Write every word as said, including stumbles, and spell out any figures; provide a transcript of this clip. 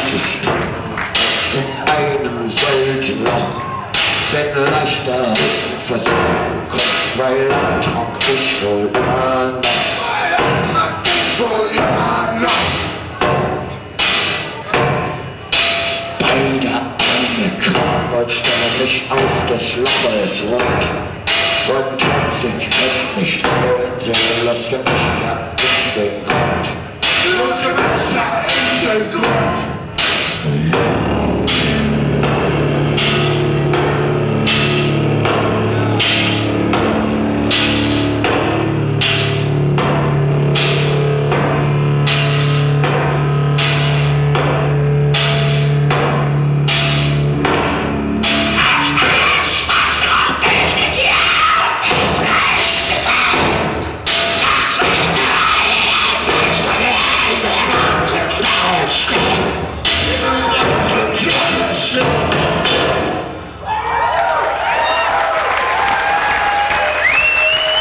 ich in einem solchen Loch, bin leichter versunken, weil trank ich wohl immer noch. Weil trank ich wohl immer noch. Bei der eine Kraftwort stelle mich aus des Loches rund. Und trotz ich mich nicht hören sehen, lasst mich ja in den Grund. Lasst mich ja in den Grund.